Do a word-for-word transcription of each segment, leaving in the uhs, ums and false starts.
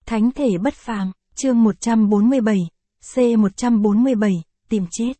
Thánh thể bất phàm, chương một trăm bốn mươi bảy, C một trăm bốn mươi bảy, tìm chết.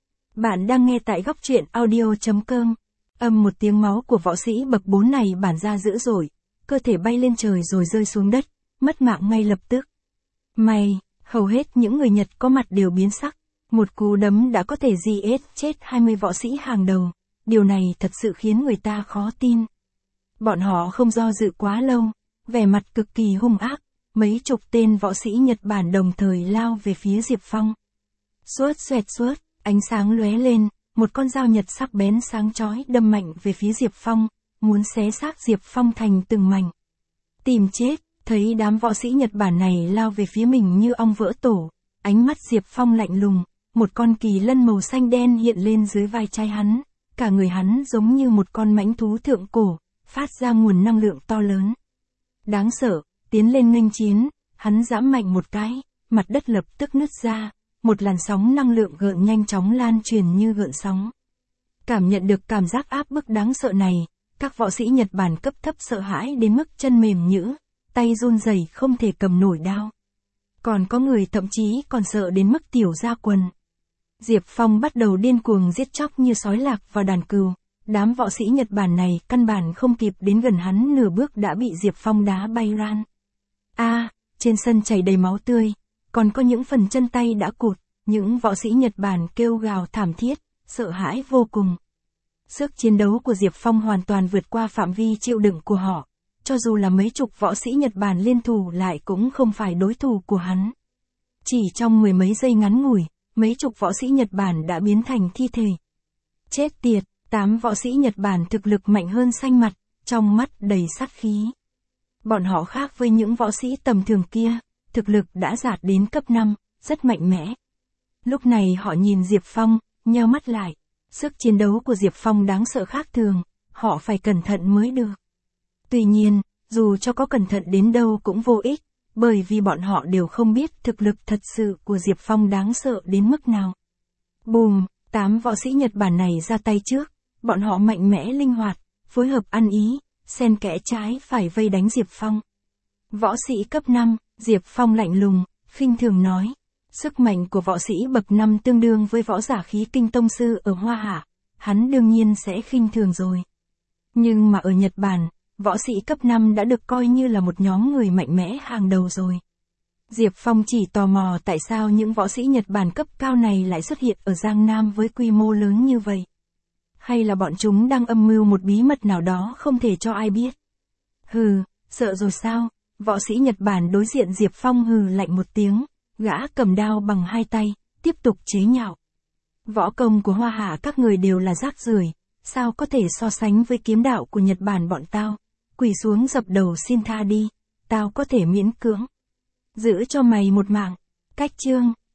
Bạn đang nghe tại góc truyện audio chấm com. Âm một tiếng máu của võ sĩ bậc bốn này bản ra dữ dội, cơ thể bay lên trời rồi rơi xuống đất, mất mạng ngay lập tức. May, hầu hết những người Nhật có mặt đều biến sắc, một cú đấm đã có thể giết chết hai mươi võ sĩ hàng đầu, điều này thật sự khiến người ta khó tin. Bọn họ không do dự quá lâu, vẻ mặt cực kỳ hung ác, mấy chục tên võ sĩ Nhật Bản đồng thời lao về phía Diệp Phong. Xuốt xoẹt xuốt, ánh sáng lóe lên, một con dao nhật sắc bén sáng chói đâm mạnh về phía Diệp Phong, muốn xé xác Diệp Phong thành từng mảnh. Tìm chết, thấy đám võ sĩ Nhật Bản này lao về phía mình như ong vỡ tổ, ánh mắt Diệp Phong lạnh lùng, một con kỳ lân màu xanh đen hiện lên dưới vai trái hắn, cả người hắn giống như một con mãnh thú thượng cổ, phát ra nguồn năng lượng to lớn. Đáng sợ, tiến lên nghênh chiến, hắn giẫm mạnh một cái, mặt đất lập tức nứt ra, một làn sóng năng lượng gợn nhanh chóng lan truyền như gợn sóng. Cảm nhận được cảm giác áp bức đáng sợ này, các võ sĩ Nhật Bản cấp thấp sợ hãi đến mức chân mềm nhũn, tay run rẩy không thể cầm nổi đao. Còn có người thậm chí còn sợ đến mức tiểu ra quần. Diệp Phong bắt đầu điên cuồng giết chóc như sói lạc vào đàn cừu. Đám võ sĩ Nhật Bản này căn bản không kịp đến gần hắn nửa bước đã bị Diệp Phong đá bay ran. A, à, trên sân chảy đầy máu tươi, còn có những phần chân tay đã cụt, những võ sĩ Nhật Bản kêu gào thảm thiết, sợ hãi vô cùng. Sức chiến đấu của Diệp Phong hoàn toàn vượt qua phạm vi chịu đựng của họ, cho dù là mấy chục võ sĩ Nhật Bản liên thủ lại cũng không phải đối thủ của hắn. Chỉ trong mười mấy giây ngắn ngủi, mấy chục võ sĩ Nhật Bản đã biến thành thi thể. Chết tiệt! Tám võ sĩ Nhật Bản thực lực mạnh hơn xanh mặt, trong mắt đầy sát khí. Bọn họ khác với những võ sĩ tầm thường kia, thực lực đã đạt đến cấp năm, rất mạnh mẽ. Lúc này họ nhìn Diệp Phong, nheo mắt lại. Sức chiến đấu của Diệp Phong đáng sợ khác thường, họ phải cẩn thận mới được. Tuy nhiên, dù cho có cẩn thận đến đâu cũng vô ích, bởi vì bọn họ đều không biết thực lực thật sự của Diệp Phong đáng sợ đến mức nào. Bùm, tám võ sĩ Nhật Bản này ra tay trước. Bọn họ mạnh mẽ linh hoạt, phối hợp ăn ý, xen kẽ trái phải vây đánh Diệp Phong. Võ sĩ cấp năm, Diệp Phong lạnh lùng, khinh thường nói. Sức mạnh của võ sĩ bậc năm tương đương với võ giả khí kinh tông sư ở Hoa Hạ, hắn đương nhiên sẽ khinh thường rồi. Nhưng mà ở Nhật Bản, võ sĩ cấp năm đã được coi như là một nhóm người mạnh mẽ hàng đầu rồi. Diệp Phong chỉ tò mò tại sao những võ sĩ Nhật Bản cấp cao này lại xuất hiện ở Giang Nam với quy mô lớn như vậy. Hay là bọn chúng đang âm mưu một bí mật nào đó không thể cho ai biết. Hừ, sợ rồi sao? Võ sĩ Nhật Bản đối diện Diệp Phong hừ lạnh một tiếng, gã cầm đao bằng hai tay, tiếp tục chế nhạo. Võ công của Hoa Hạ các người đều là rác rưởi, sao có thể so sánh với kiếm đạo của Nhật Bản bọn tao? Quỳ xuống dập đầu xin tha đi, tao có thể miễn cưỡng. Giữ cho mày một mạng. Cách chương.